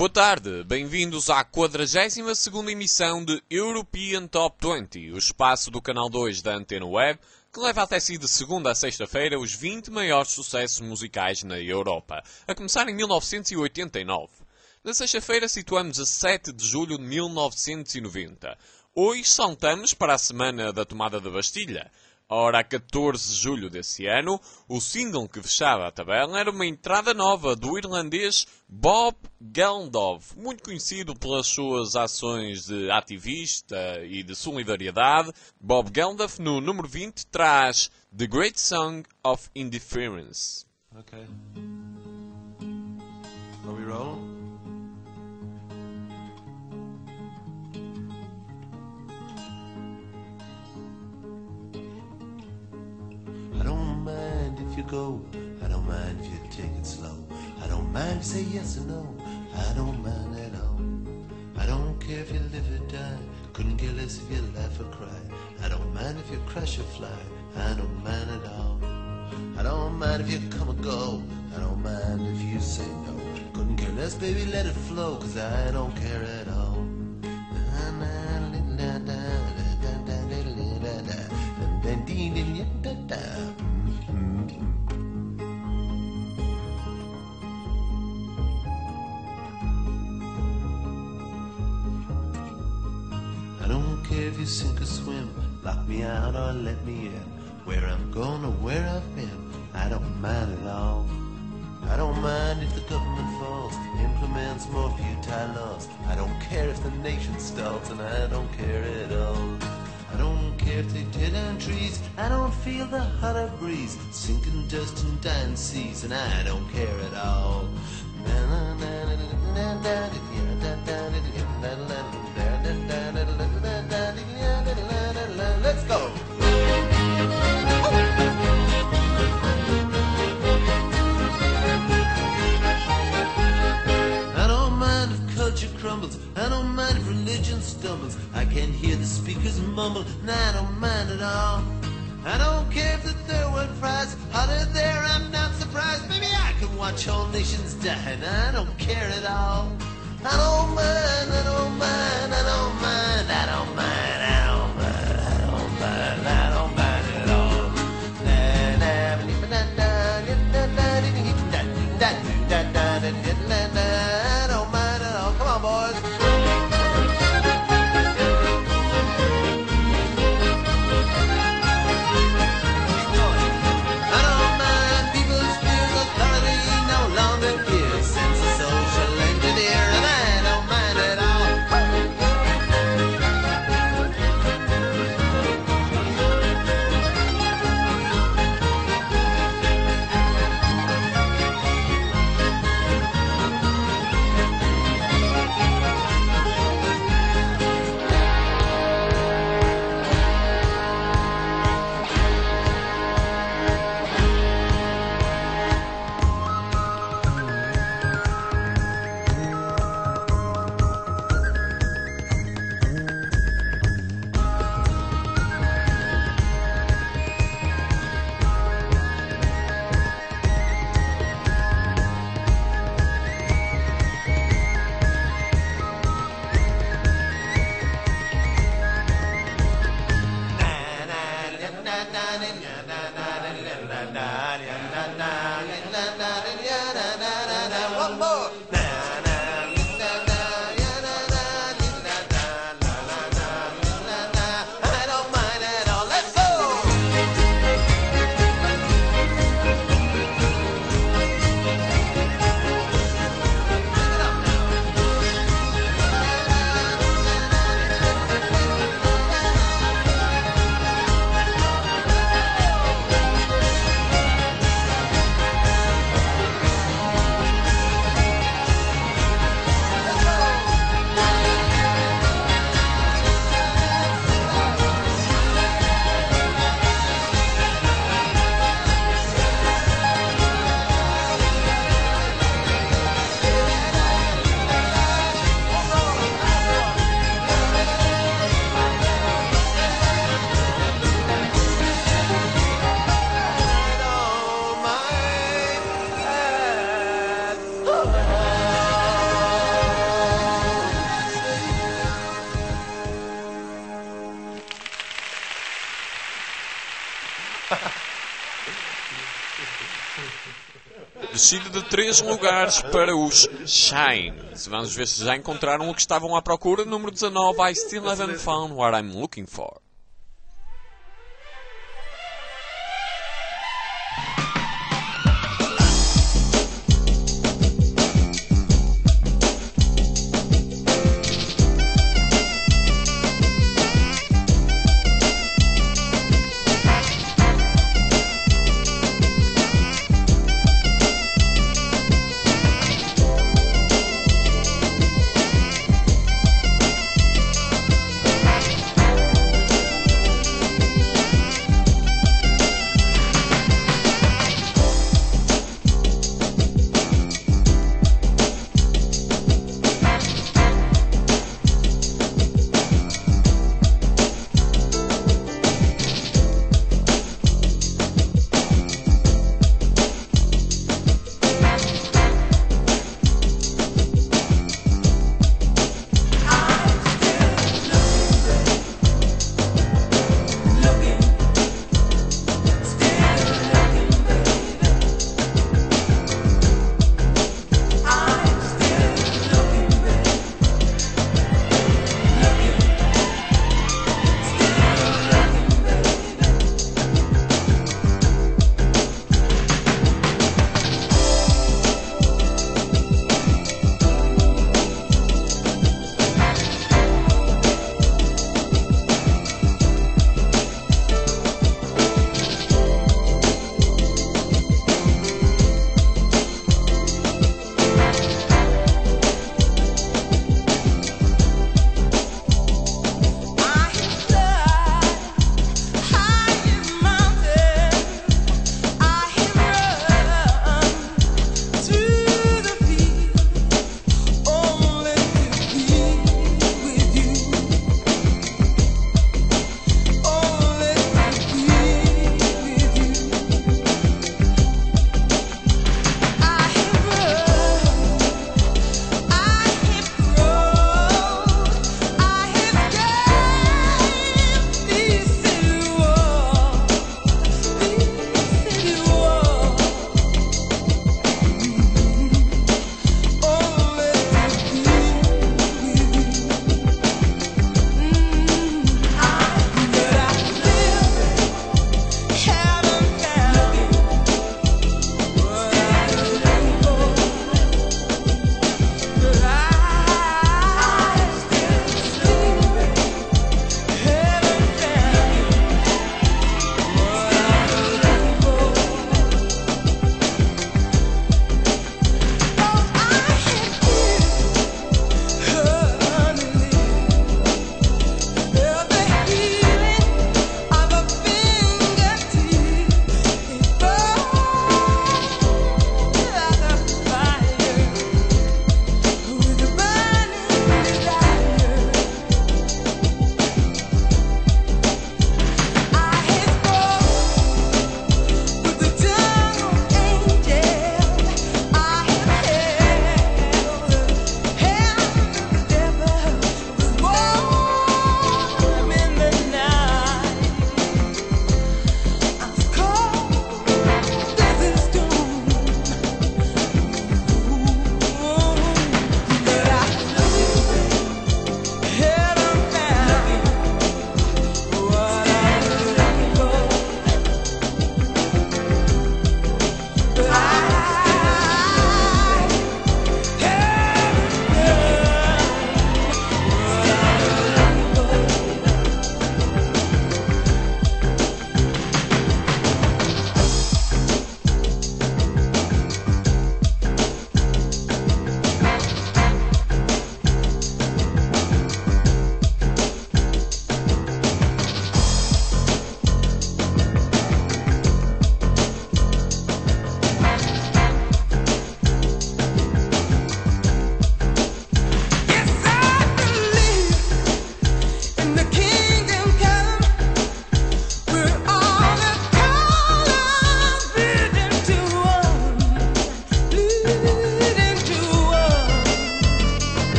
Boa tarde, bem-vindos à 42ª emissão de European Top 20, o espaço do canal 2 da Antena Web, que leva até si de segunda a sexta-feira os 20 maiores sucessos musicais na Europa, a começar em 1989. Na sexta-feira situamos a 7 de julho de 1990. Hoje saltamos para a semana da tomada da Bastilha. Ora, a 14 de julho desse ano, o single que fechava a tabela era uma entrada nova do irlandês Bob Geldof, muito conhecido pelas suas ações de ativista e de solidariedade. Bob Geldof, no número 20, traz The Great Song of Indifference. Okay. Are we rolling? I don't mind if you go, I don't mind if you take it slow, I don't mind if you say yes or no, I don't mind at all. I don't care if you live or die, couldn't care less if you laugh or cry, I don't mind if you crash or fly, I don't mind at all. I don't mind if you come or go, I don't mind if you say no, couldn't care less, baby, let it flow, cause I don't care at all. I don't care if you sink or swim, lock me out or let me in, where I'm going or where I've been, I don't mind at all. I don't mind if the government falls, implements more futile laws, I don't care if the nation stalls, and I don't care at all. I don't care if they tear down trees, I don't feel the hotter breeze, sinking dust and dying seas, and I don't care at all. Let's go! I don't mind if culture crumbles, I don't mind if religion stumbles, I can hear the speakers mumble, and I don't mind at all. I don't care if the third world prize hotter there, I'm not surprised. Maybe I can watch all nations die, and I don't care at all. I don't mind, I don't mind, I don't mind, I don't mind, I don't mind, I don't mind, I don't mind at all. I don't mind at all. Come on, boys. Descida de 3 lugares para os Shine. Vamos ver se já encontraram o que estavam à procura. Número 19, I still haven't found what I'm looking for.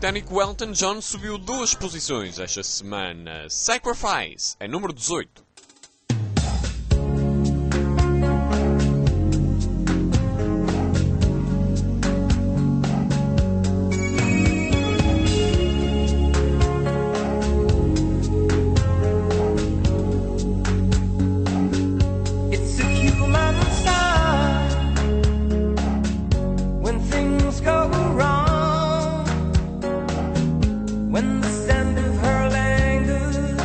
britânico Elton John subiu 2 posições esta semana. Sacrifice é número 18. When the sound of her lingers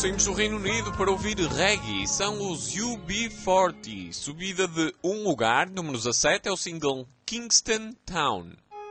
saímos do Reino Unido para ouvir reggae. São os UB40. Subida de um lugar, número 17, é o single Kingston Town.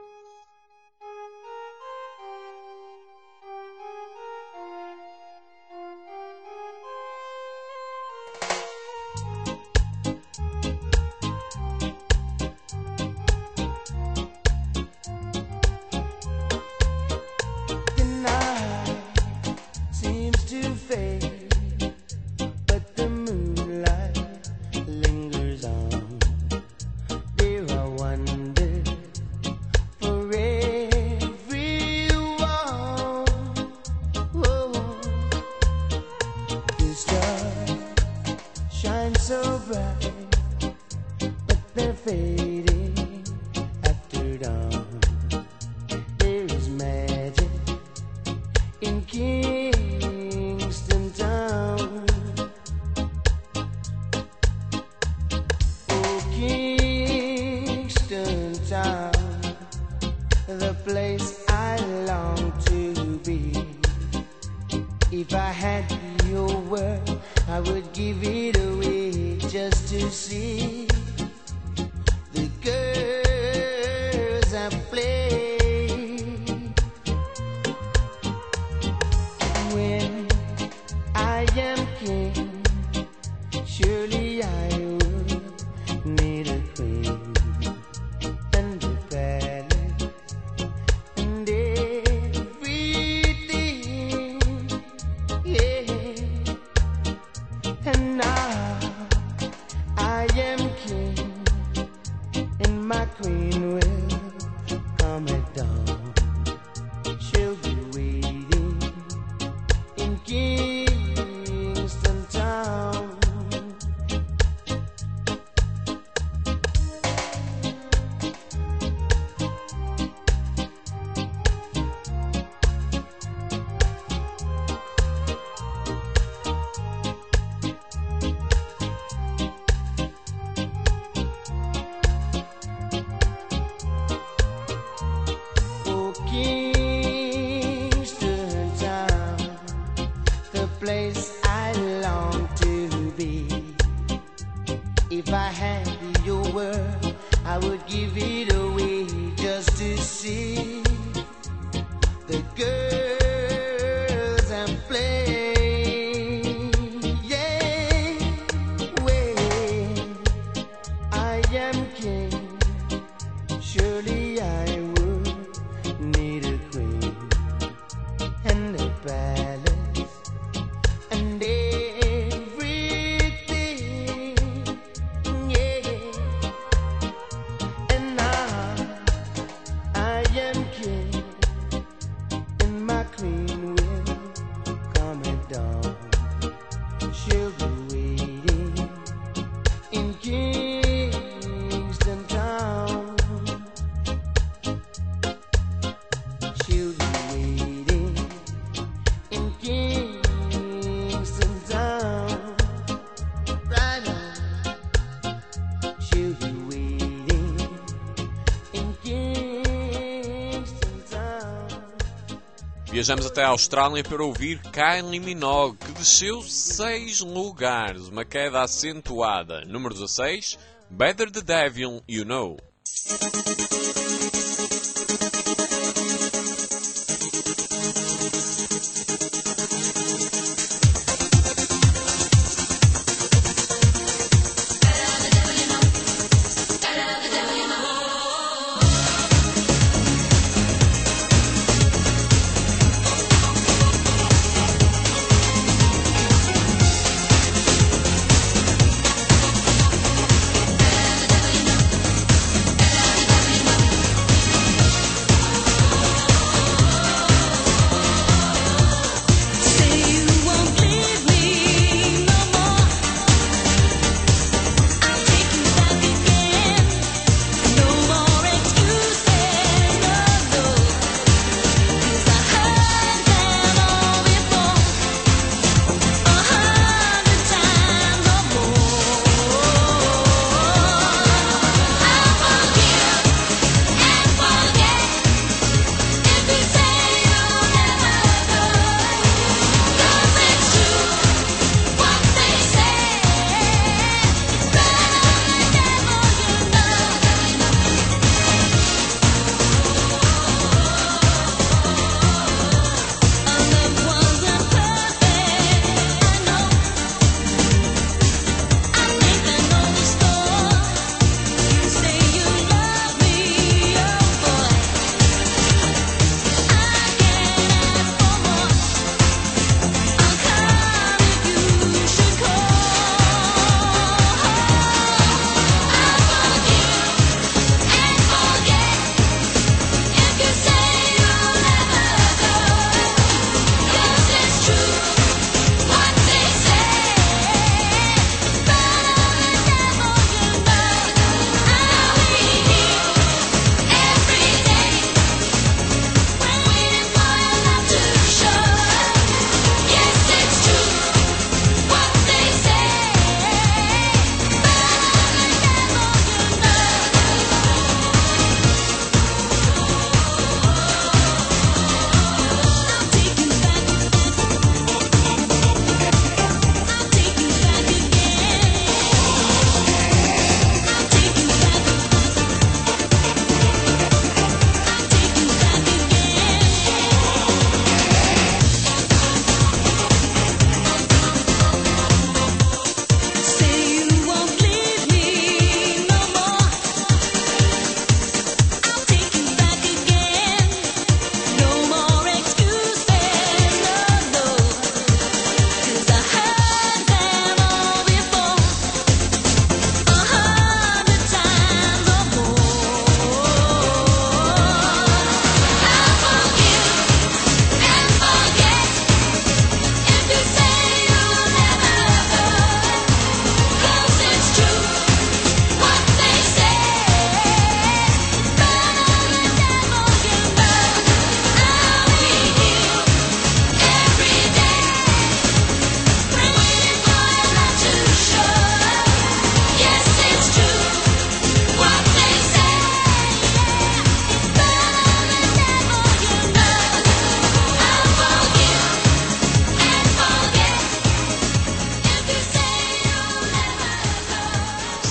Viajamos até a Austrália para ouvir Kylie Minogue, que desceu 6 lugares, uma queda acentuada. Número 16, Better the Devil You Know.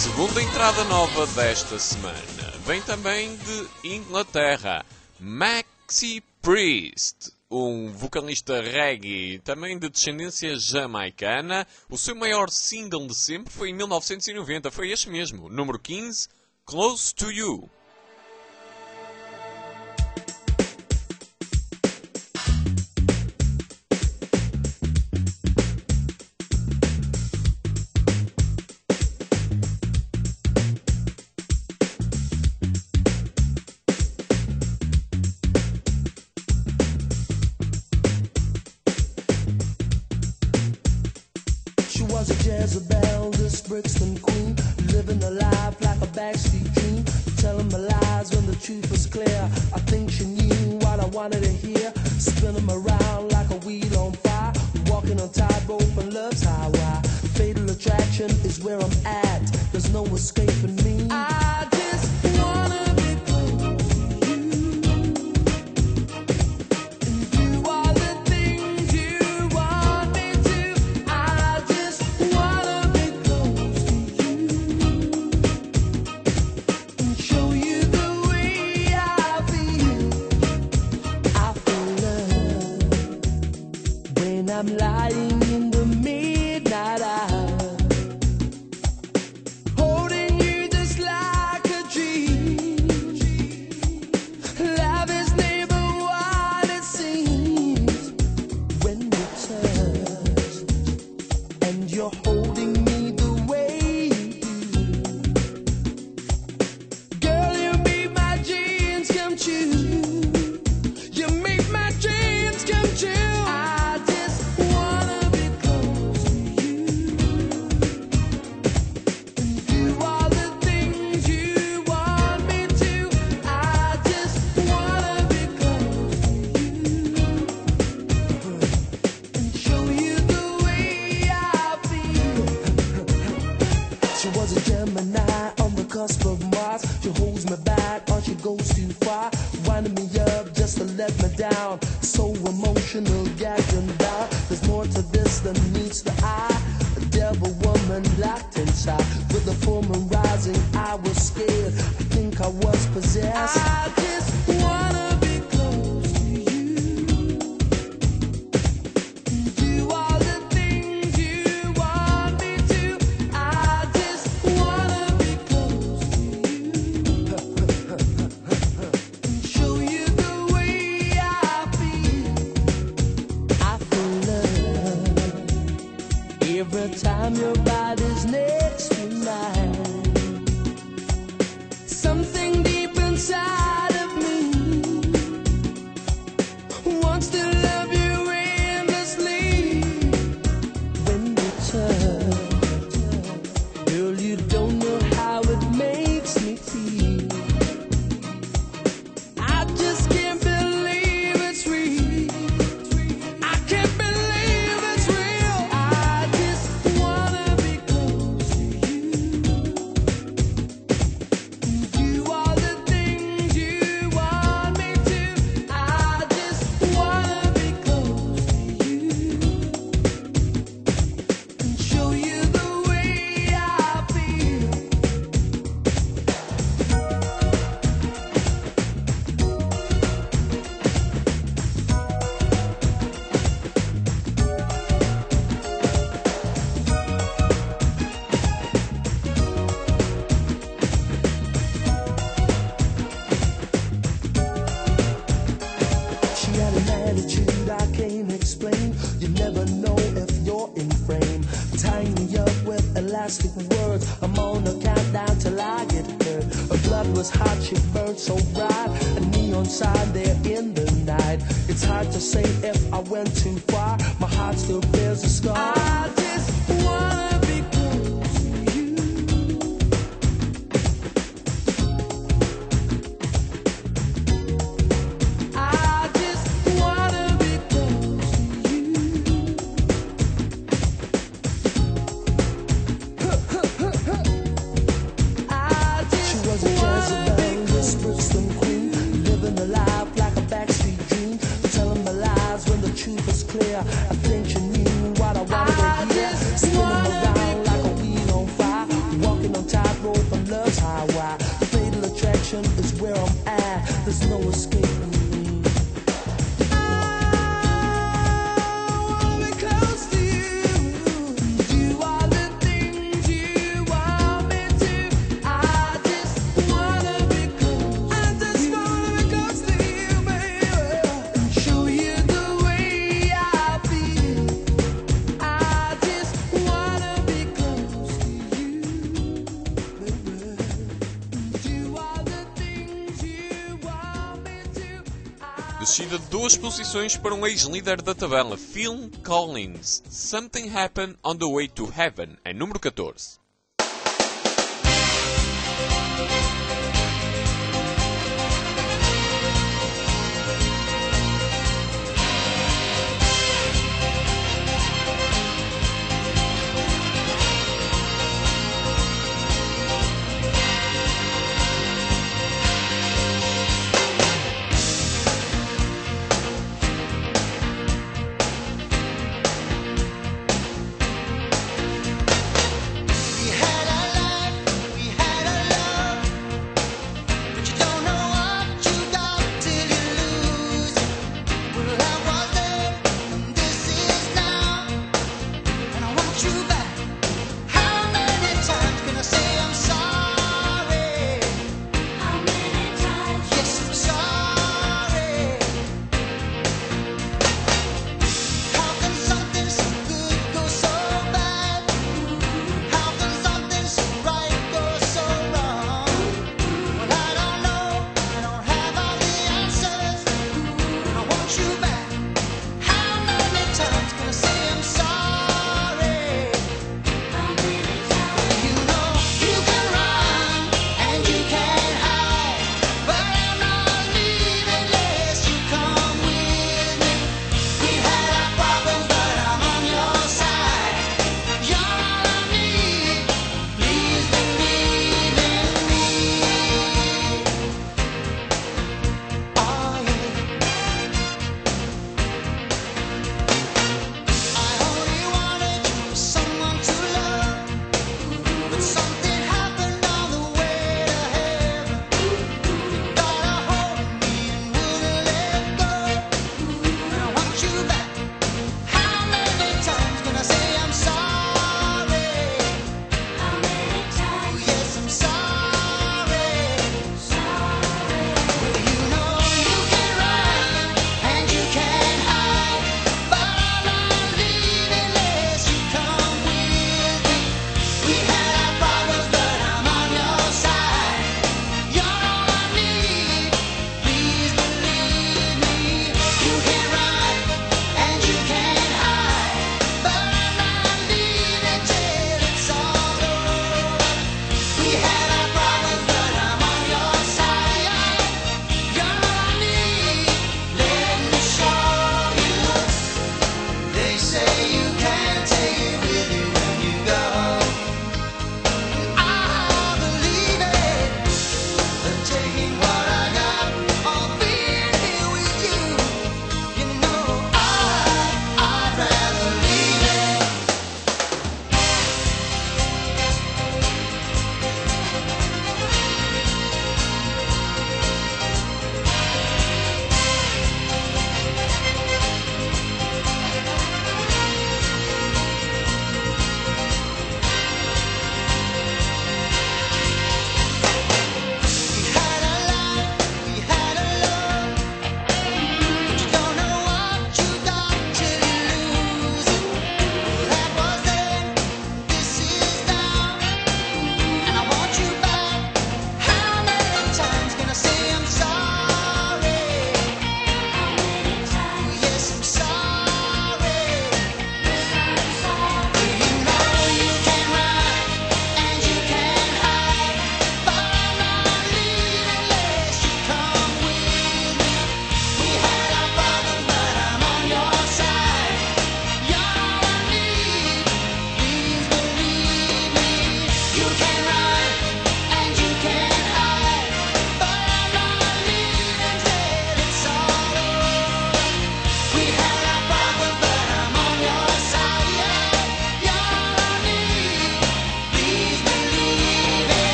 Segunda entrada nova desta semana vem também de Inglaterra, Maxi Priest, um vocalista reggae também de descendência jamaicana. O seu maior single de sempre foi em 1990, foi este mesmo, número 15, Close to You. Was a Jezebel, this Brixton queen, living a life like a backstreet dream, telling my lies when the truth was clear. I think she knew what I wanted to hear, spinning around like a wheel on fire, walking on tightrope and love's highway. Fatal attraction is where I'm at, there's no escaping me. I just wanna be close to you, and do all the things you want me to. I just wanna be close to you and show you the way I feel. I feel love when I'm lying in the midnight hour, holding you just like a dream. Love is never what it seems when we touch, and you're holding me the way you do. Girl, you make my dreams come true. You make my dreams come true. I just wanna be close to you and do all the things you want me to. I just wanna be close to you and show you the way I feel. She was a Gemini on the cusp of Mars. She holds me back or she goes too far, winding me up just to let me down. So emotional, gagged and down. There's more to this than meets the eye. A devil woman locked inside. With the full moon rising, I was scared. I think I was possessed. I just wanna be close to you and do all the things you want me to. I just wanna be close to you and show you the way I feel. I feel love every time your body's next to mine. Something deep inside of me wants to love you endlessly. When we touch, girl, you don't know how it makes me feel. I just can't believe it's real. I can't believe it's real. I just wanna be close to you and do all the things you want me to. I just wanna be close to you and show you the way I feel. She had an attitude I can't explain. You never know if you're in frame. Tying me up with elastic words. I'm on a countdown till I get hurt. Her blood was hot, she burned so bright. A neon sign there in the night. It's hard to say if I went too far. My heart still bears a scar. I just wanna be close to you. I just wanna be close to you. I just she was a Jezebel, this Brixton queen, living a life like a backstreet dream, telling my lies when the truth was clear. I think she knew what I wanted to hear, spinning around like a wheel on fire, walking on top destination is where I'm at. There's no escaping me. Descida de 2 posições para um ex-líder da tabela, Phil Collins. Something Happened on the Way to Heaven, em número 14.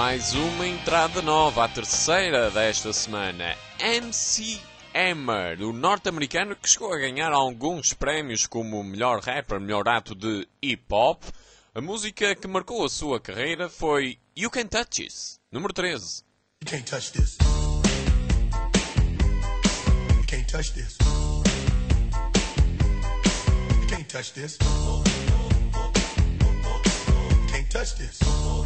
mais uma entrada nova, a terceira desta semana. MC Hammer, o norte-americano que chegou a ganhar alguns prémios como melhor rapper, melhor ato de hip-hop. A música que marcou a sua carreira foi You Can't Touch This, número 13. You can't touch this. You can't touch this. You can't touch this. You can't touch this.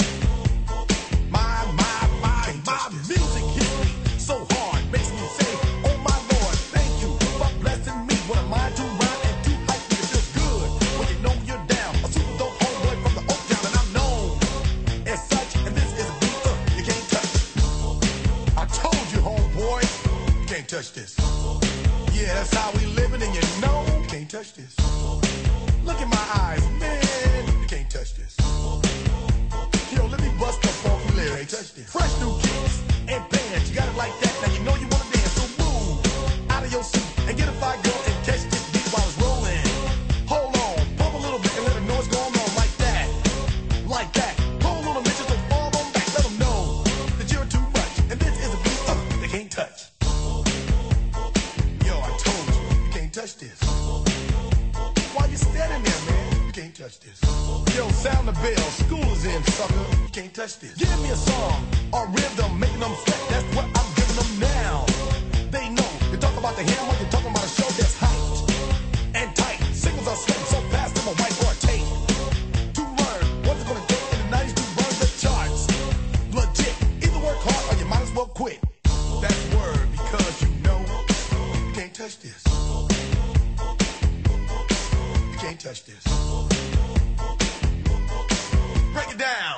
My music hits me so hard, makes me say, oh my Lord, thank you for blessing me. What am I to rhyme and too hype me? It feels good when you know you're down. A super dope homeboy from the Oak Town, and I'm known as such. And this is a beat you can't touch. I told you, homeboy, you can't touch this. Yeah, that's how we living, and you know you can't touch this. Look in my eyes, man, you can't touch this. Yo, let me bust the funky lyrics. Fresh new kicks and bands, you got it like that. Now you know you wanna dance, so move out of your seat and get a fire girl and catch this beat while it's rolling. Hold on, pump a little bit and let the noise go on like that, like that. Hold on a minute, so fall on back. Let them know that you're too much, and this is a beat they can't touch. Yo, I told you can't touch this. Why you standing there, man? You can't touch this. Yo, sound the bell, school is in, sucker. You can't touch this. Give me a song or rhythm, making them sweat. That's what I'm giving them now. They know. You talk about the hammer, you're talking about a show that's hyped and tight. Singles are sweating so fast, I'm a whiteboard tape. To learn what's it gonna take in the 90s to burn the charts. Legit. Either work hard or you might as well quit. That's word because you know you can't touch this. You can't touch this. Break it down.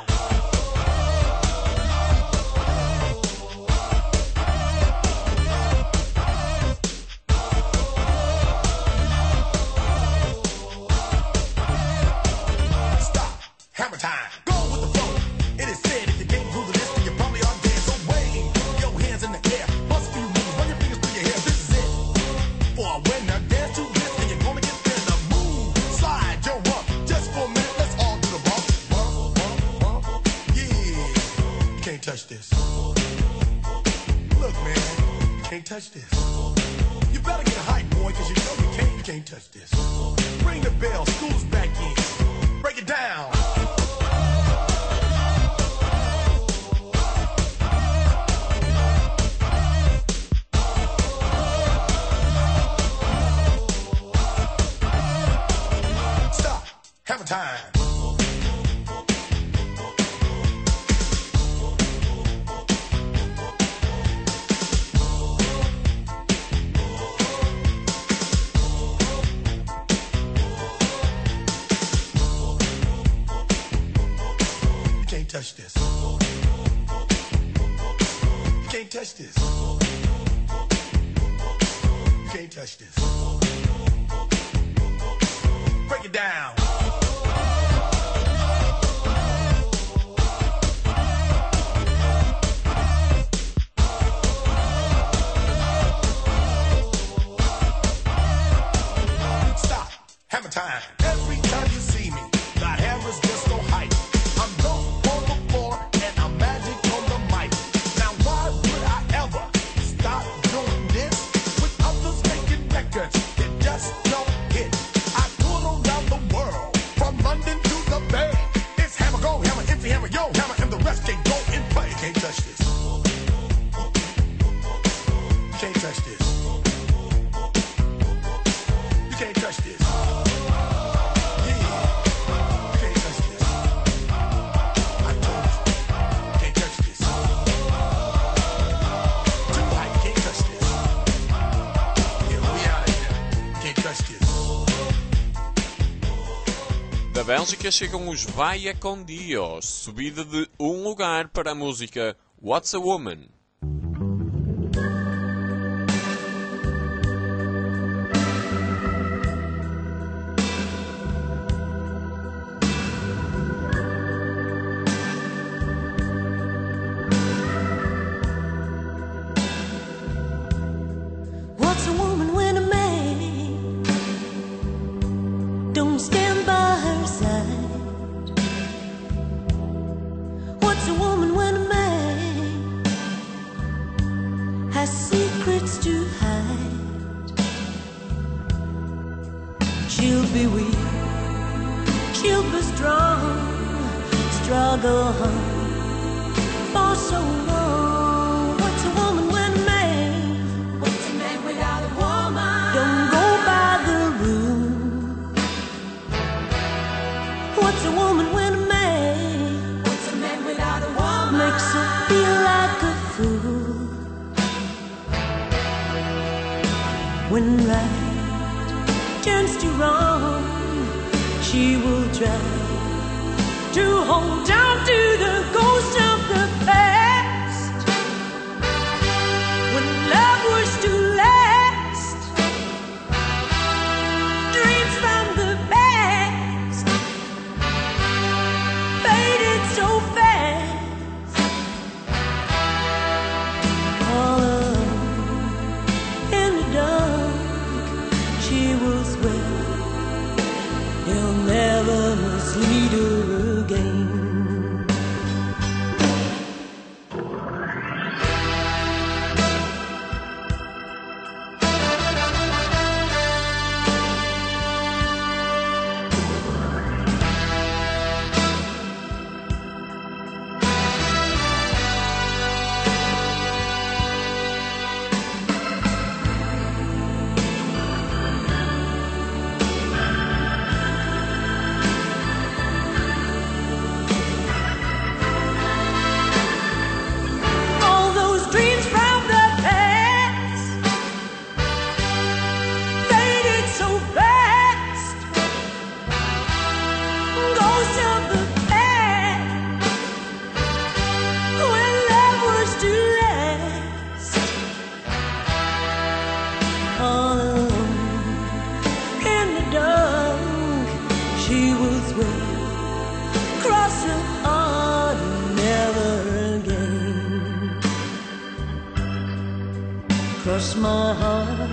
Stop. Hammer time. Go with the flow. It is said if you can't groove to this, then you probably are dead. So wave your hands in the air. Bust a few moves. Run your fingers through your hair. This is it. For a winner, dance to this, and you're gonna get there. The move, slide your rump. Just for a minute, let's all do the bump. Can't touch this. Look, man, you can't touch this. You better get hype, boy, cause you know you can't touch this. Ring the bell, school's back in. Break it down. Stop. Hammer time. Touch this. You can't touch this. You can't touch this. Break it down. Stop. Hammer time. Every time you see me, the hammer's just so hype. I'm low on the floor and I'm magic on the mic. Now why would I ever stop doing this with others making records that just don't hit? I tour around the world from London to the Bay. It's hammer go, hammer empty, hammer yo, hammer and the rest can go and play. You can't touch this. You can't touch this. You can't touch this. Da Bélgica chegam os Vaya con Dios, subida de um lugar para a música What's a Woman? What's a woman when a man don't stand by her side? What's a woman when a man she'll be weak, she'll be strong, struggle for so long. What's a woman when a man? What's a man without a woman? Don't go by the rule. What's a woman when a man? What's a man without a woman? Makes her feel like a fool. When right turns to wrong, she will try to hold on to the ghost of the past. When love was to last, dreams from the past faded so fast. All alone in the dark, she will swear he'll never mislead her again. All those dreams from the past faded so fast. Ghosts of the past, when love was to last. All alone in the dark, she will swear, cross her heart, never again. Cross my heart,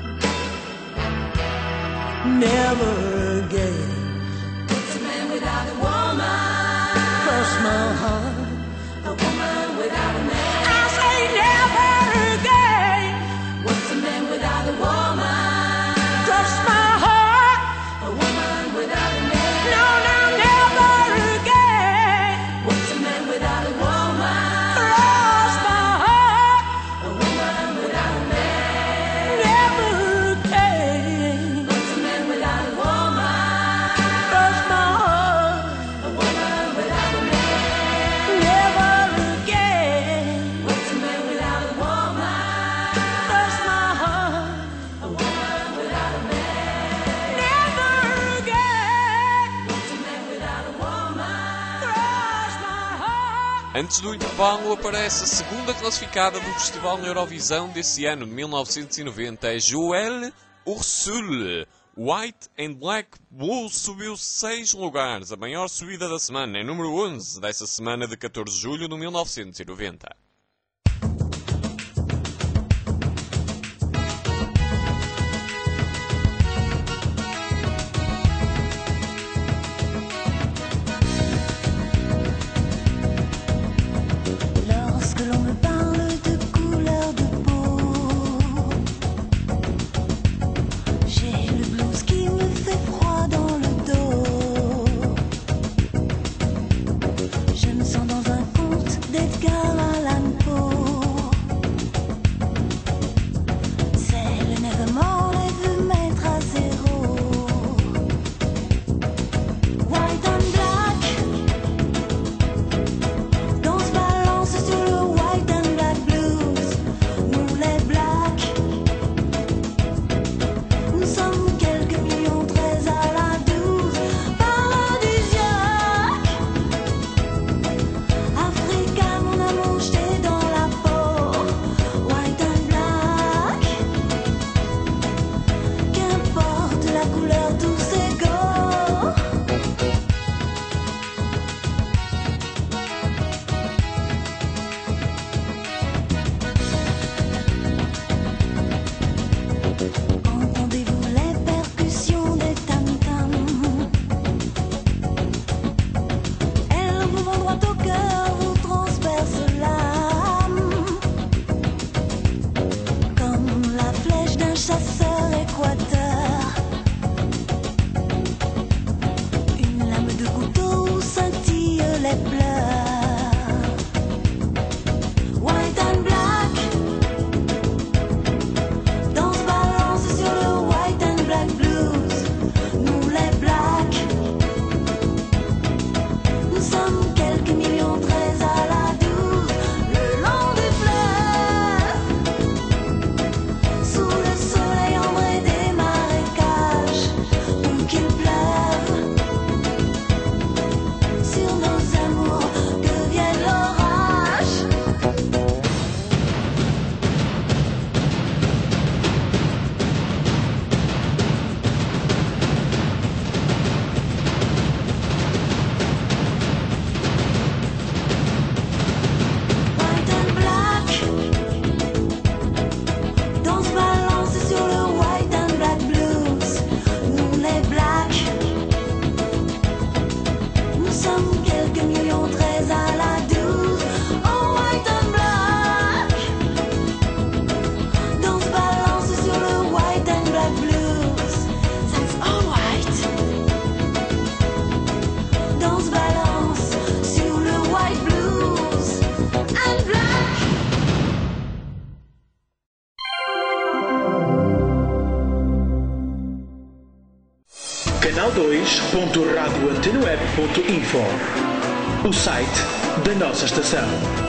never again. What's a man without a woman? Cross my heart, a woman without a man. I say never again. What's a man without a woman? Cross my heart, a woman without a man. No, no, never again. What's a man without a woman? Cross my heart, a woman without a man. Never again. What's a man without a woman? Cross my heart, a woman without a man. Never again. What's a man without a woman? Cross my heart, a woman without a man. Never again. What's a man without a woman? Cross my heart. Antes do intervalo aparece a segunda classificada do Festival na Eurovisão desse ano de 1990, é Joël Ursule. White and Black Blue subiu 6 lugares, a maior subida da semana, é número 11 dessa semana de 14 de julho de 1990. Lorsque l'on me parle de couleur de peau, j'ai le blues qui me fait froid dans le dos. Je me sens dans un conte d'Edgar Allan Poe. C'est l'énervement et veut mettre à zéro. White and black, on se balance sur le white and black blues. Nous les blacks, nous sommes quelques millions, 13 à la 12. Paradisiaque, Africa, mon amour, jeté dans la peau. White and black, qu'importe la couleur, tout c'est go. Entendez-vous les percussions des tam-tams? Elles vous vont droit au cœur, vous transpercent l'âme, comme la flèche d'un chasseur équateur. canal2.radioantenaweb.info, o site da nossa estação.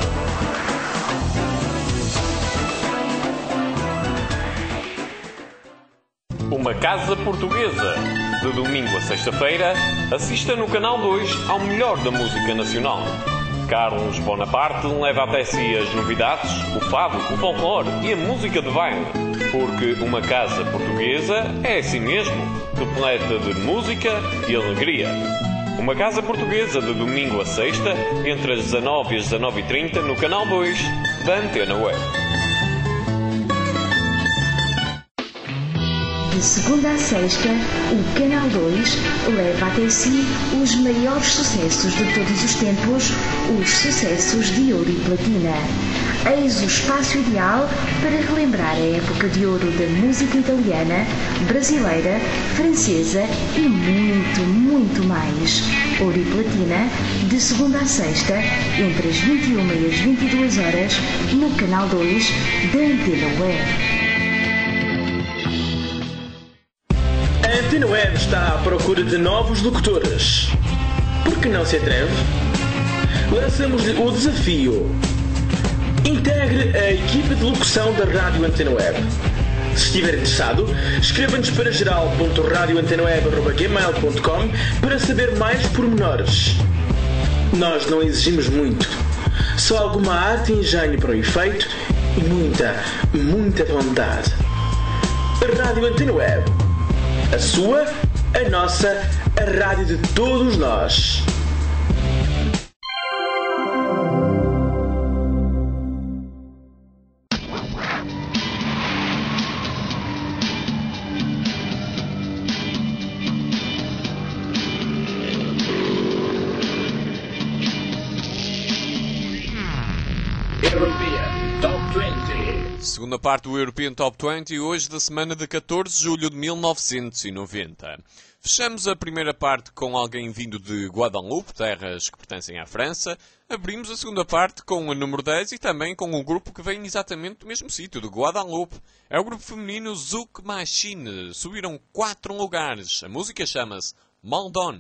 Uma Casa Portuguesa. De domingo a sexta-feira, assista no Canal 2 ao melhor da música nacional. Carlos Bonaparte leva até si as novidades, o fado, o folclore e a música de baile. Porque uma casa portuguesa é assim mesmo, repleta de música e alegria. Uma Casa Portuguesa de domingo a sexta, entre as 19 e as 19h30 no Canal 2 da Antena Web. De segunda a sexta, o Canal 2 leva até si os maiores sucessos de todos os tempos, os sucessos de ouro e platina. Eis o espaço ideal para relembrar a época de ouro da música italiana, brasileira, francesa e muito, muito mais. Ouro e platina, de segunda a sexta, entre as 21 e as 22 horas, no Canal 2 da Antena Web. A Antena Web está à procura de novos locutores. Por que não se atreve? Lançamos-lhe o desafio. Integre a equipa de locução da Rádio Antena Web. Se estiver interessado, escreva-nos para geral.radioantenaweb@gmail.com para saber mais pormenores. Nós não exigimos muito. Só alguma arte e engenho para o efeito e muita, muita vontade. A Rádio Antena Web. A sua, a nossa, a rádio de todos nós. European Top 20. Segunda parte do European Top 20, hoje da semana de 14 de julho de 1990. Fechamos a primeira parte com alguém vindo de Guadeloupe, terras que pertencem à França. Abrimos a segunda parte com a número 10 e também com um grupo que vem exatamente do mesmo sítio, de Guadeloupe. É o grupo feminino Zouk Machine. Subiram 4 lugares. A música chama-se Maldon.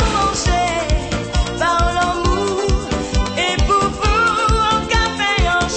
Pour vous, un café en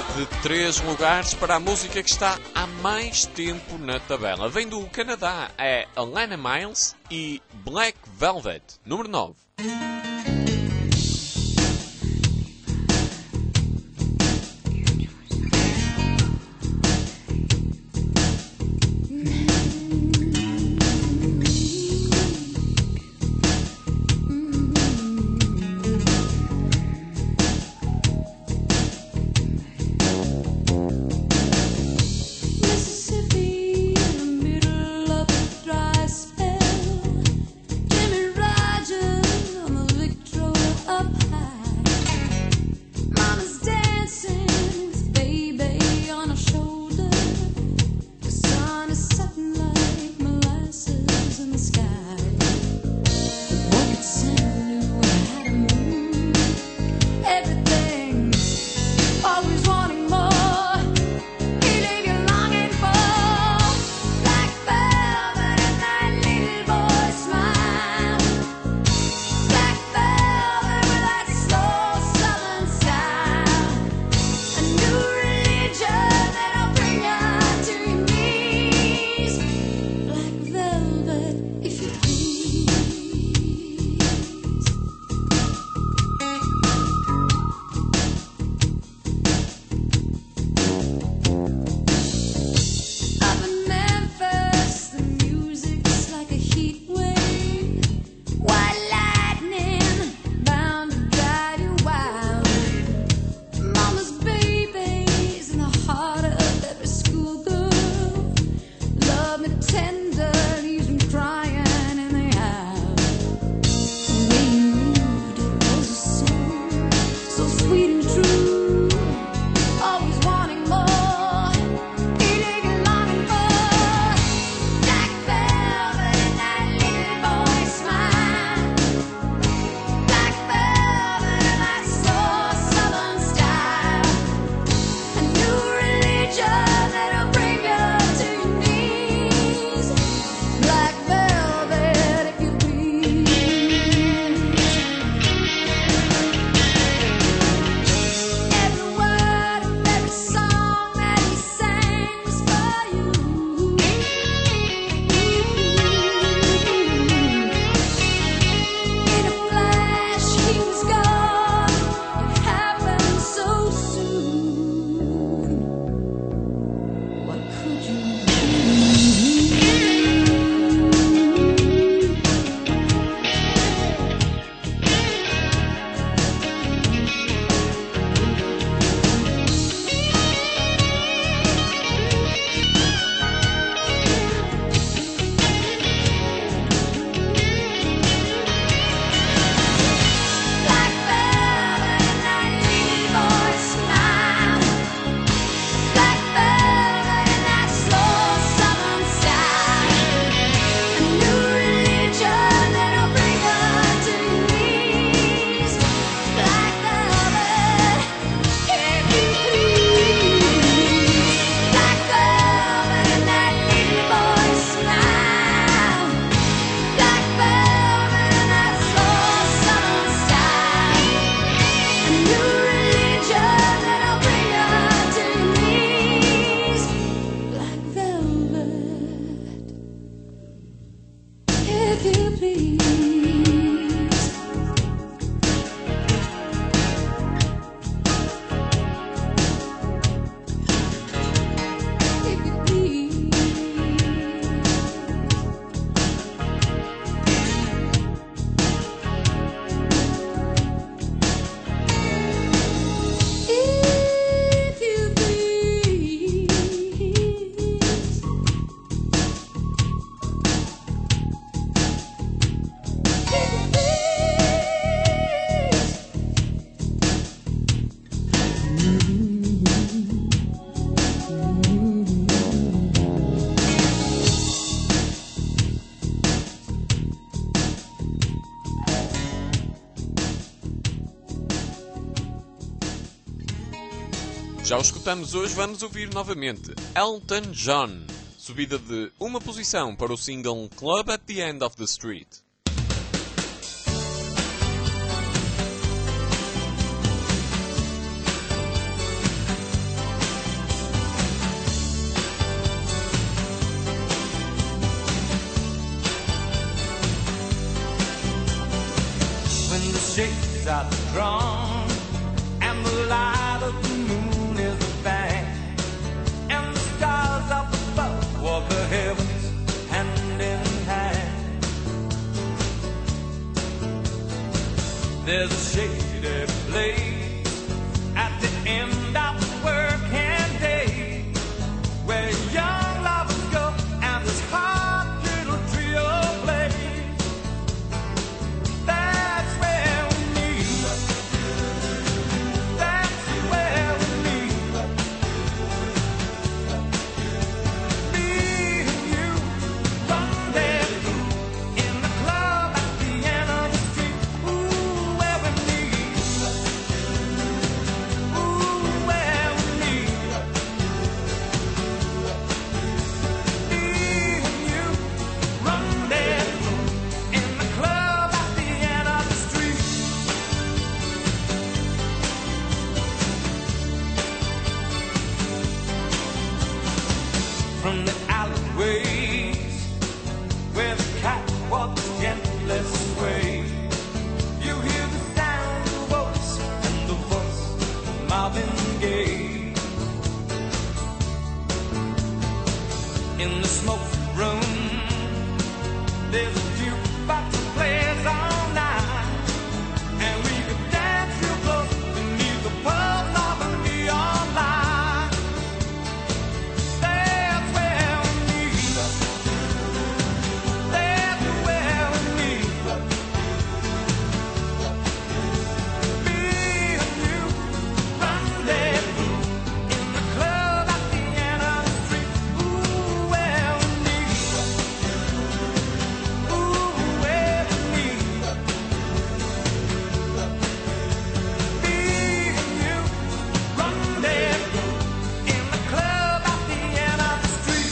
de 3 lugares para a música que está há mais tempo na tabela. Vem do Canadá, é Alana Miles e Black Velvet, número 9. Mississippi in the middle of a dry spell. Jimmy Rogers on the Victrola up high. Mama's dancing, his baby on her shoulder. The sun is setting like molasses in the sky. The boy could sing knew how to move everything, always wanting more. Já o escutamos hoje, vamos ouvir novamente Elton John, subida de uma posição para o single Club at the End of the Street. shades are drawn, and the light of the moon is a bang, and the stars up above walk the heavens hand in hand. There's a shady place at the end of the working day, where young lovers go and this hot little trio plays. That's where we meet. That's where we meet. Me and you, rendezvous in the club at the end of the street. Ooh, where we meet. Ooh, where we meet. Me and you, rendezvous in the club at the end of the street. From the alleyways where the catwalks gently sway, you hear the sound of voice and the voice of Marvin Gaye. In the smoky room, there's a jukebox that plays all night, and we could dance real close beneath the pulse of a neon light. That's where we meet. That's where we meet. Me and you, rendezvous in the club at the end of the street. Ooh, where we meet. Ooh, where we meet. Me and you, rendezvous in the club at the end of the street.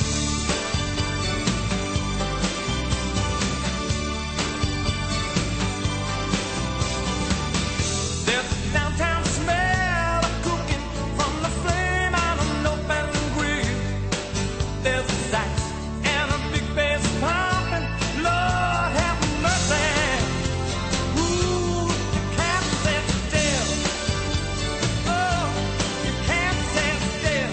There's a downtown smell of cooking from the flame on an open grill. There's a sax and a big bass pumping. Lord have mercy. Ooh, you can't sit still. Oh, you can't sit still.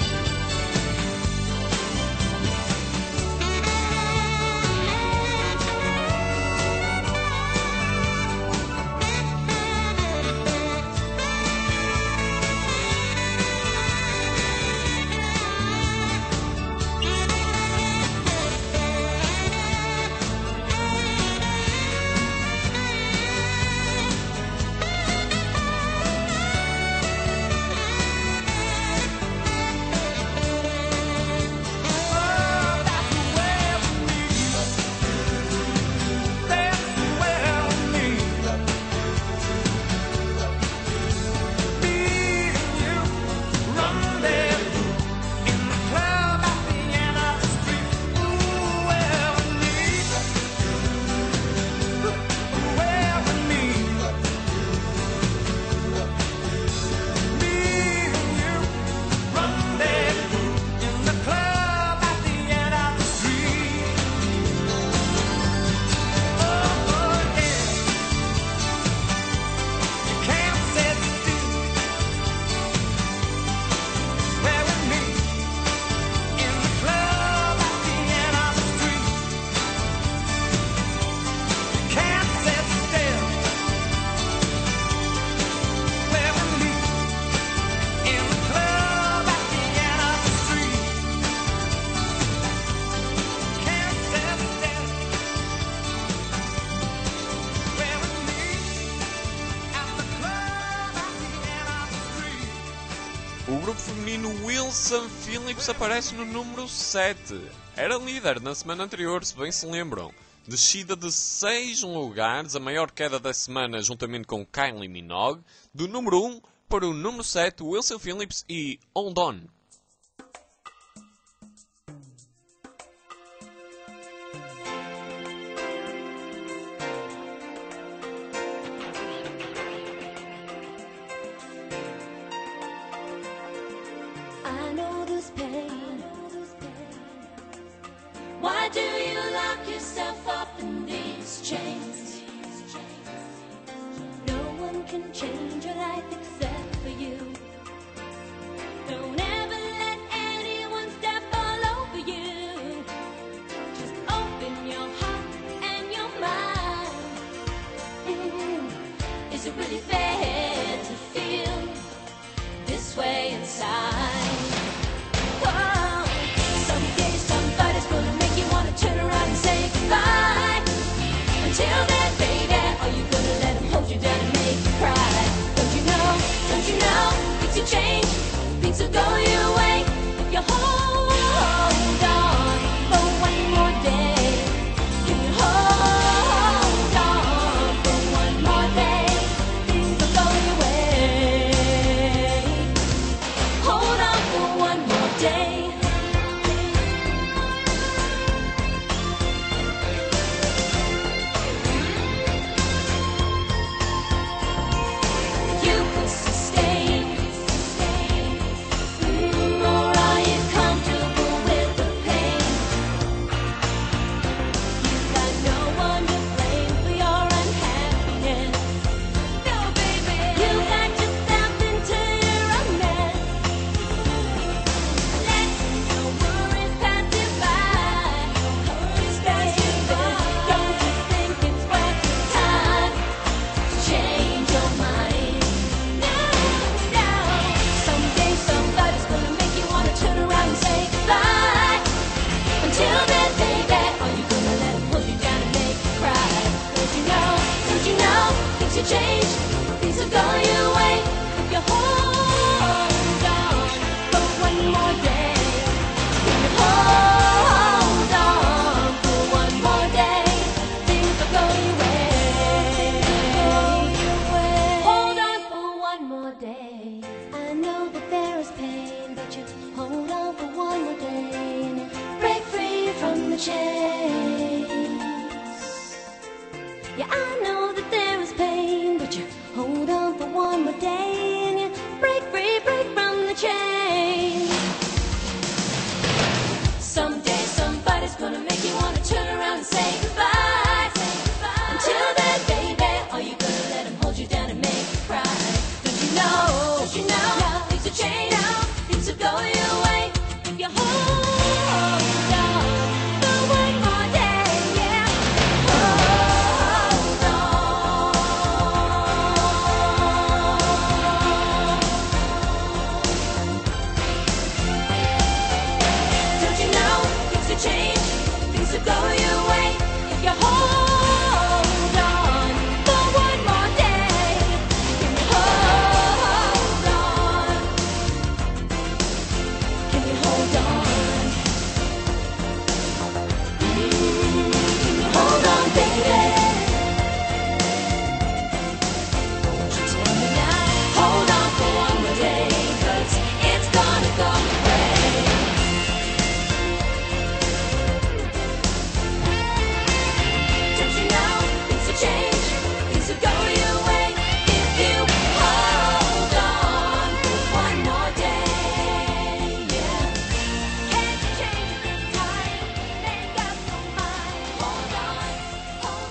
O grupo feminino Wilson Phillips aparece no número 7. Era líder na semana anterior, se bem se lembram. Descida de 6 lugares, a maior queda da semana juntamente com Kylie Minogue. Do número 1 para o número 7, Wilson Phillips e Hold On. I know this pain. Why do you lock yourself up in these chains? No one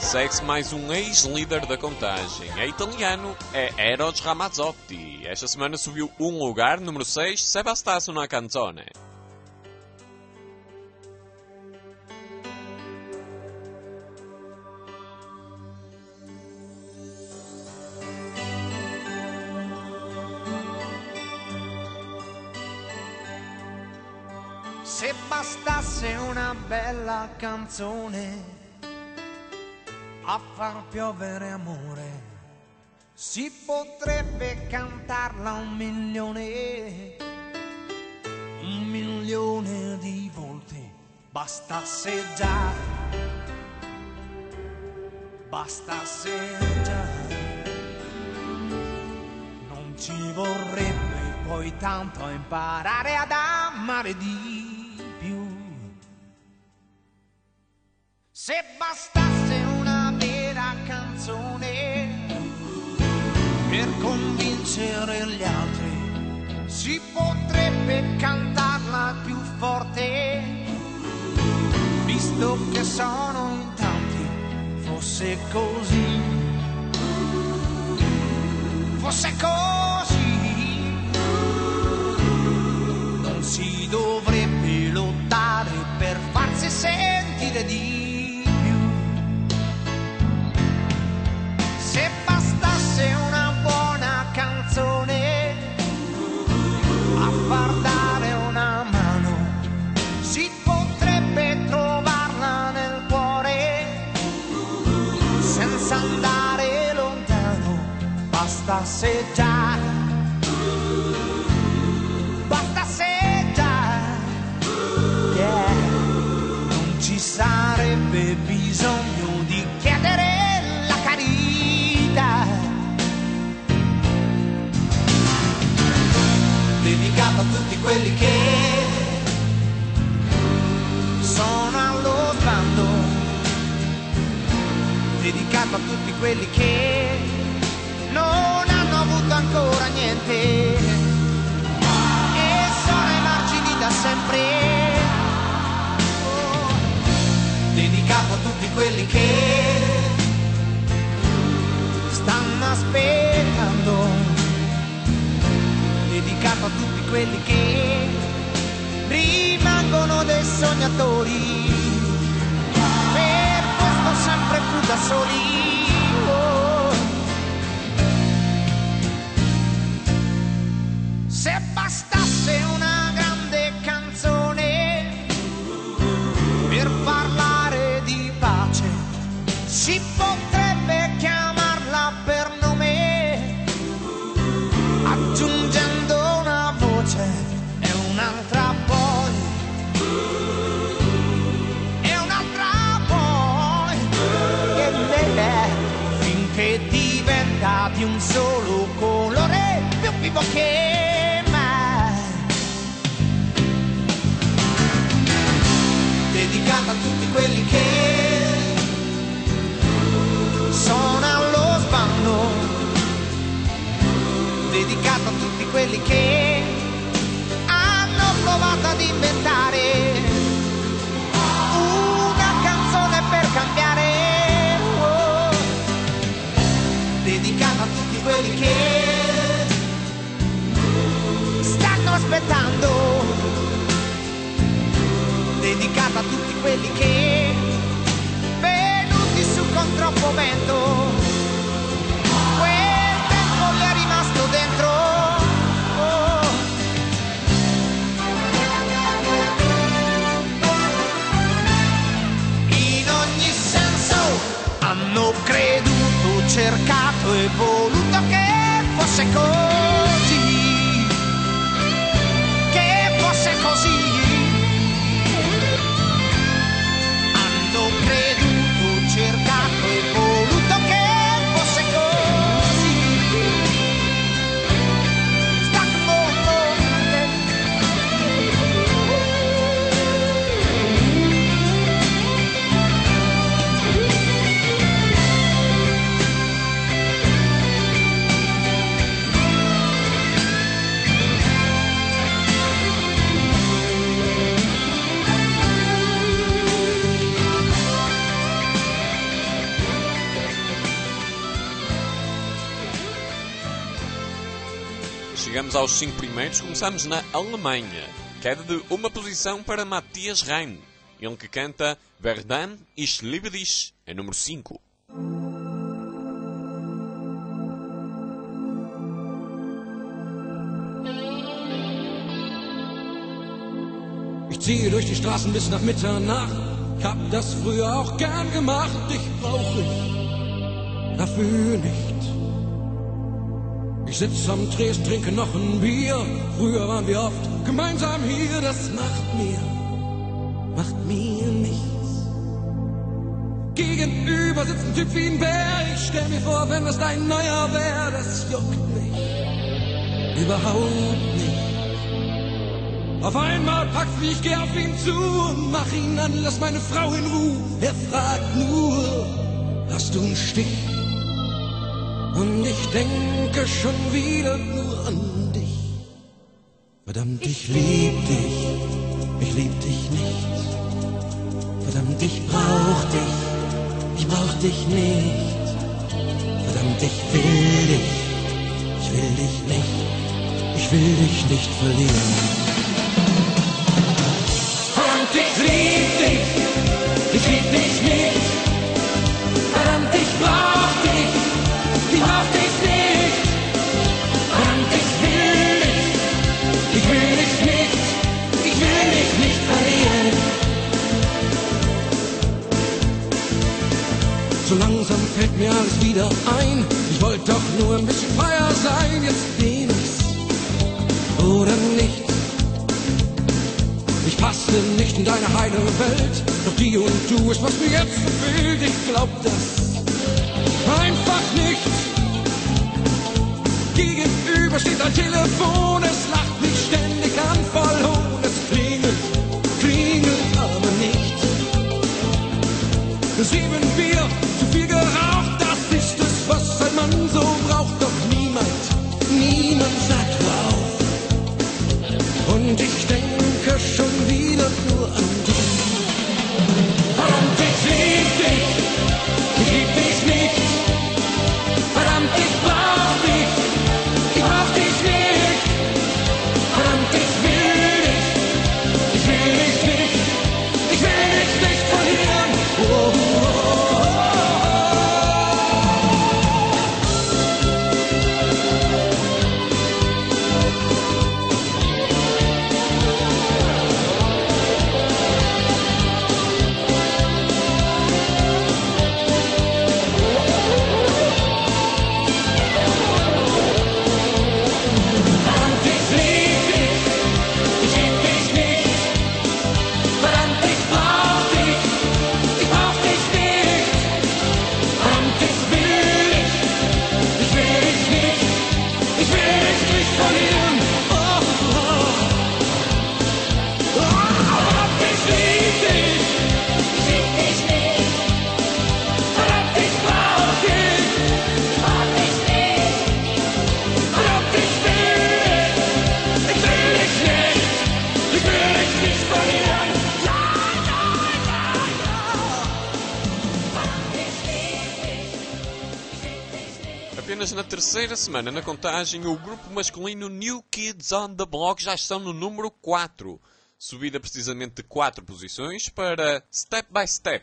segue-se mais um ex-líder da contagem. É italiano, é Eros Ramazzotti. Esta semana subiu um lugar, número 6, Se bastasse una canzone. Se bastasse una bella canzone a far piovere amore, si potrebbe cantarla 1.000.000 di volte. Bastasse già non ci vorrebbe poi tanto a imparare ad amare di più. Se bastasse una vera canzone per convincere gli altri, si potrebbe cantarla più forte, visto che sono in tanti. Fosse così, non si dovrebbe lottare per farsi sentire di più. Se bastasse una buona canzone a far dare una mano, si potrebbe trovarla nel cuore senza andare lontano. Bastasse già, yeah. Non ci sarebbe bisogno di chiedere la carità, dedicato a tutti quelli che sono allo sbando, dedicato a tutti quelli che non hanno avuto ancora niente e sono ai margini da sempre. Oh, dedicato a tutti quelli che stanno aspettando, dedicato a tutti quelli che rimangono dei sognatori, per questo sempre più da soli. Se bastasse una grande canzone per parlare di pace, si potrebbe chiamarla per nome, aggiungendo una voce e un'altra poi, finché diventa di un solo colore, più vivo che mai. Dedicata a tutti quelli che sono allo sbando, dedicata a tutti quelli che hanno provato ad inventare una canzone per cambiare. Oh, dedicata a tutti quelli che stanno aspettando, dedicata a tutti quelli che venuti su con troppo vento, quel tempo gli è rimasto dentro. Oh. In ogni senso hanno creduto, cercato e voluto che fosse così, che fosse così. Hanno creduto, cercato e voluto che fosse così. chegamos aos 5 primeiros. Começamos na Alemanha. Queda de uma posição para Matthias Reim. Ele que canta Verdammt, ich liebe dich, é número 5. Ich ziehe durch die Straßen bis nach Mitternacht. Ich hab das früher auch gern gemacht. Dich brauch ich dafür nicht. Ich sitz am Tresen, trinke noch ein Bier. Früher waren wir oft gemeinsam hier. Das macht mir nichts. Gegenüber sitzt ein Typ wie ein Bär. Ich stell mir vor, wenn das dein neuer wär. Das juckt mich überhaupt nicht. Auf einmal packt's mich, ich geh auf ihn zu und mach ihn an, lass meine Frau in Ruhe. Er fragt nur, hast du einen Stich? Und ich denke schon wieder nur an dich. Verdammt, ich lieb dich nicht. Verdammt, ich brauch dich nicht. Verdammt, ich will dich nicht. Ich will dich nicht verlieren. Ich lieb dich nicht. Verdammt, ich brauch dich nicht. Verdammt, ich will dich nicht verlieren. So langsam fällt mir alles wieder ein. Ich wollte doch nur ein bisschen freier sein. Jetzt bin ich's oder nicht. Ich passte nicht in deine heile Welt, doch die und du ist, was mir jetzt so fehlt. Ich glaub das einfach nicht. Gegenüber steht ein Telefon, es lacht mich ständig an, voll Hohn. Es klingelt aber nicht. 7 Bier, zu viel geraucht, das ist es, was ein Mann so braucht. Doch niemand sagt drauf. Und ich denke schon wieder nur an dich. Verdammt, ich lieb dich nicht. Verdammt, ich brauch dich nicht. Verdammt, ich will dich nicht verlieren. Oh, oh, oh. Apenas na terceira semana na contagem, o grupo masculino New Kids on the Block já estão no número 4. Subida precisamente de 4 posições para Step by Step.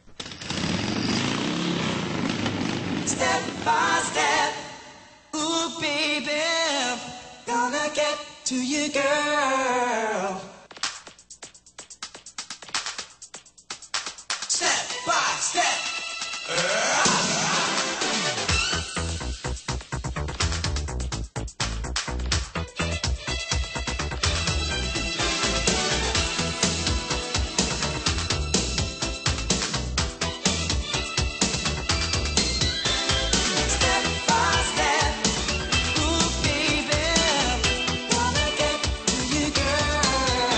Step by step, ooh baby, gonna get to you, girl. Step by step. Girl.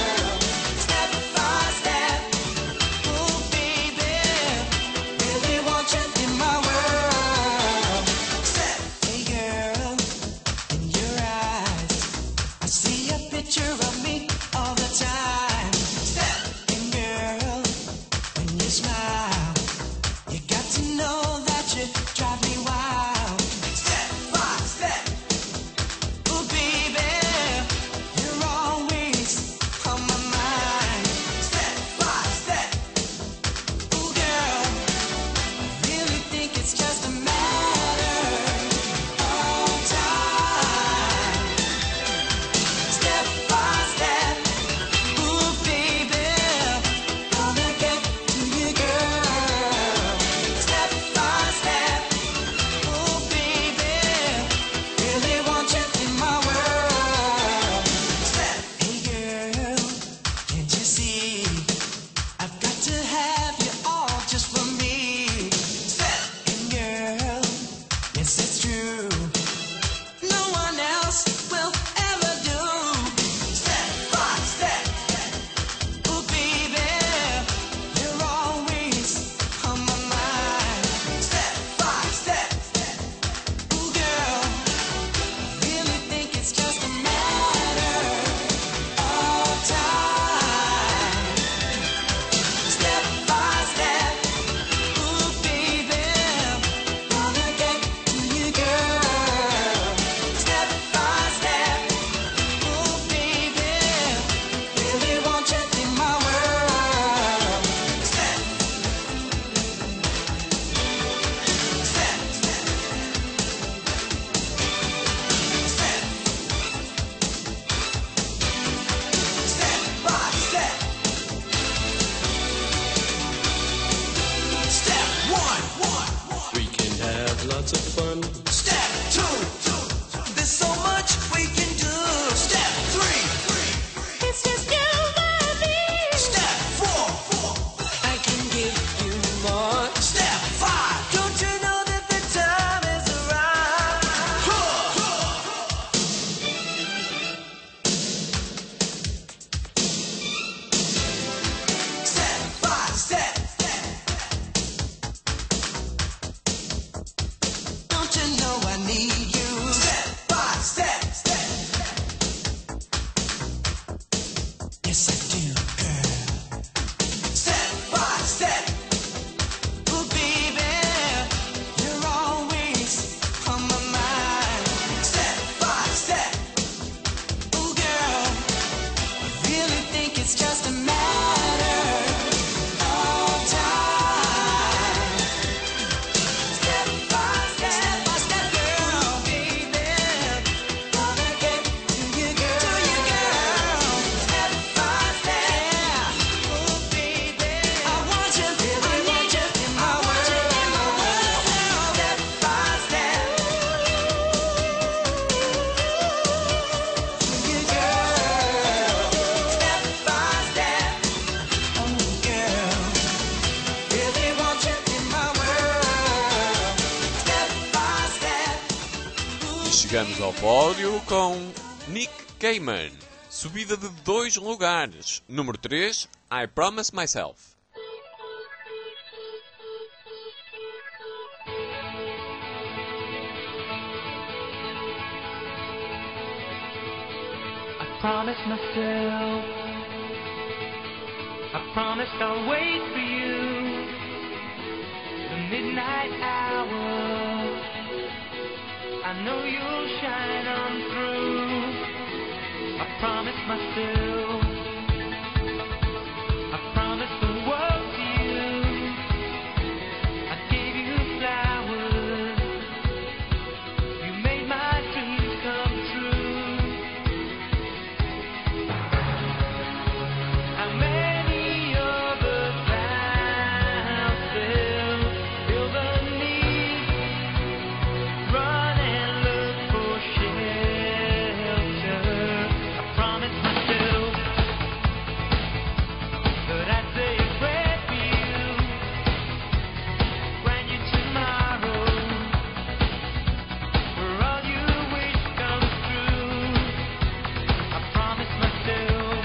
Yes, I do, girl. Step by step, ooh, baby, you're always on my mind. Step by step, ooh, girl, I really think it's just a matter of time. Step by step, girl, baby, gonna get to you, girl. Step by step, ooh, baby, I want you, I need you in my world. Step by step, you girl. Step by step, oh girl, really want you in my world. Step by step. E chegamos ao pódio com Nick Cayman, subida de 2 lugares. Número 3, I Promise Myself. Promised myself, I promised I'll wait for you. The midnight hour, I know you'll shine on through. I promised myself, I promised the world to you. I gave you flowers, you made my dreams come true. How many other clouds fill the need? Run and look for shelter. I promised myself that I'd say a prayer for you. Grant you tomorrow, where all you wish comes true. I promised myself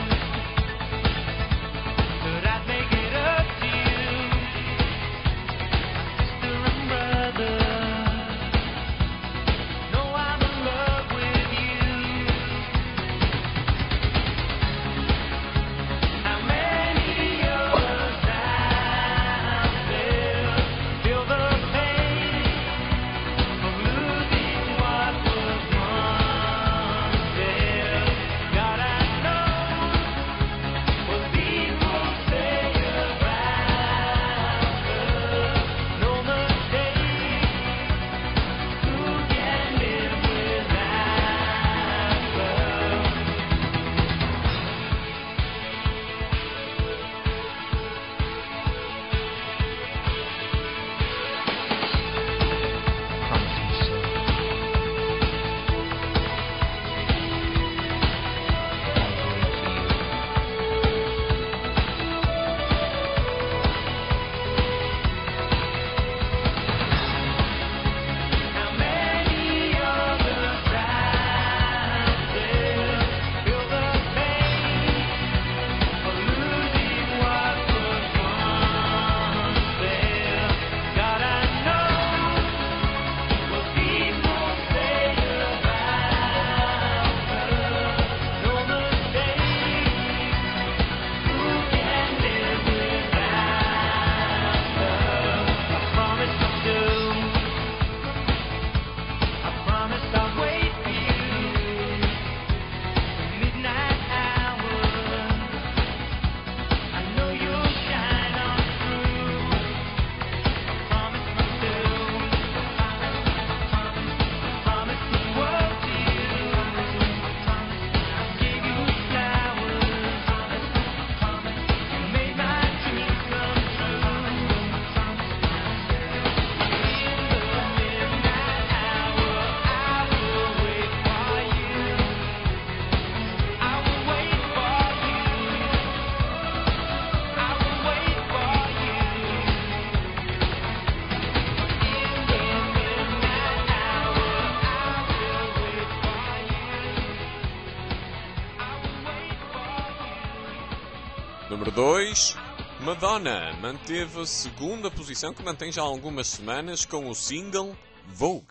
that I'd make it up to you, my sister and brother. Know I'm in love with you. How many other times feel the pain of losing what was once there? God, I know what people say about us. No mistake, who can live without love? How many other times feel the pain of losing what was once there? God, I know what people say about us. No mistake, who can live without love? I promised myself, I promised I'll wait for you. The midnight hour, I know you'll shine on through. I promised myself, I promised the world to you. I gave you flowers, you made my dreams come true. In the midnight hour, I will wait for you. I will wait for you. I will wait for you. In the midnight hour, I will wait for you. Número 2, Madonna manteve a segunda posição, que mantém já há algumas semanas, com o single Vogue.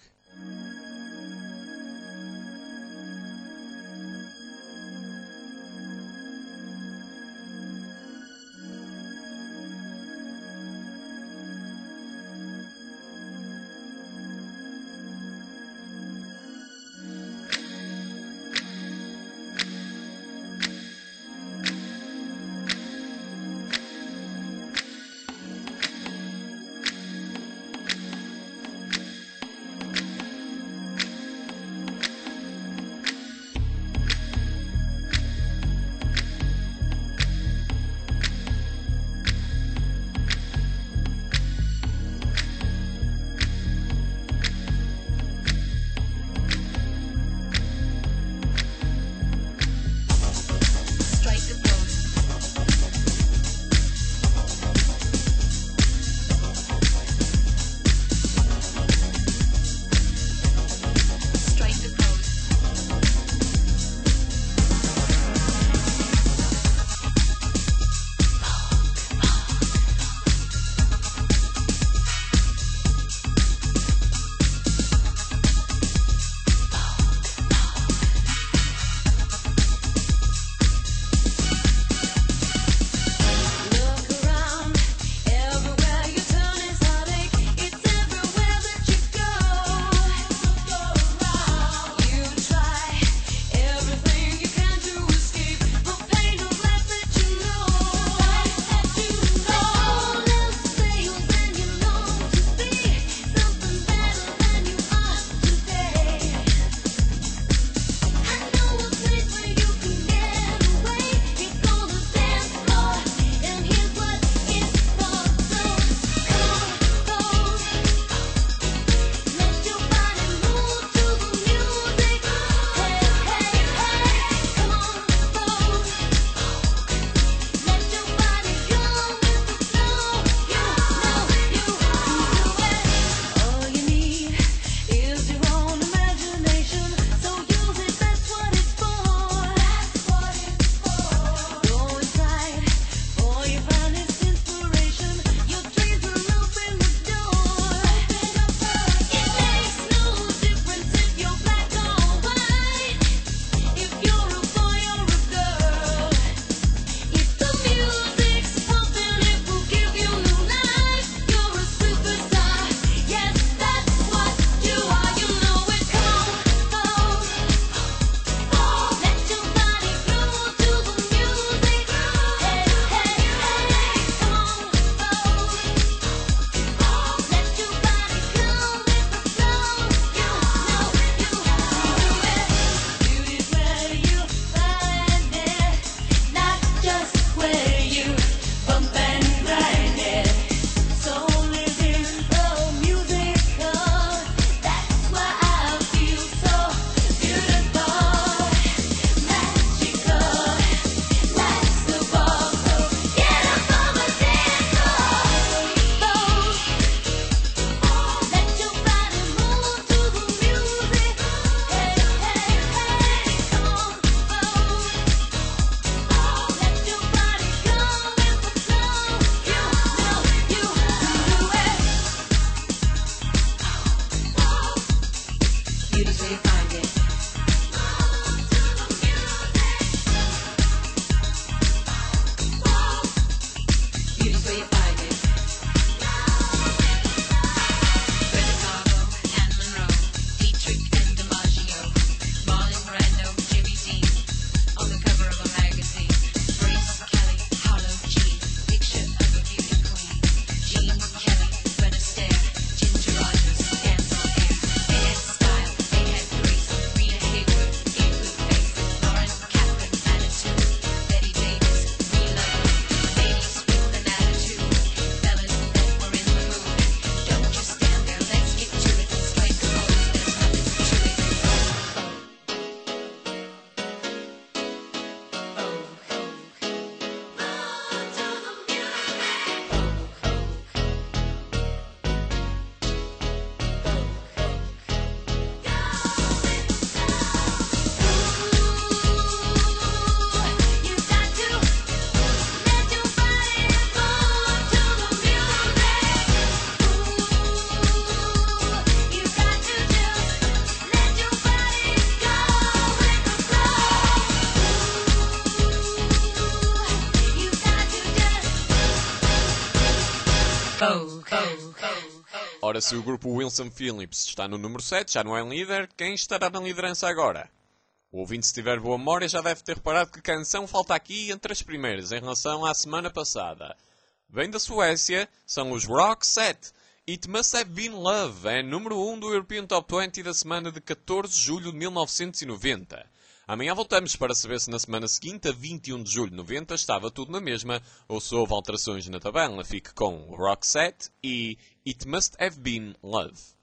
Ora, se o grupo Wilson Phillips está no número 7, já não é líder, quem estará na liderança agora? O ouvinte, se tiver boa memória, já deve ter reparado que canção falta aqui entre as primeiras, em relação à semana passada. Vem da Suécia, são os Roxette. It Must Have Been Love é número 1 do European Top 20 da semana de 14 de julho de 1990. Amanhã voltamos para saber se na semana seguinte, a 21 de julho de 90, estava tudo na mesma ou se houve alterações na tabela. Fique com Roxette e It Must Have Been Love.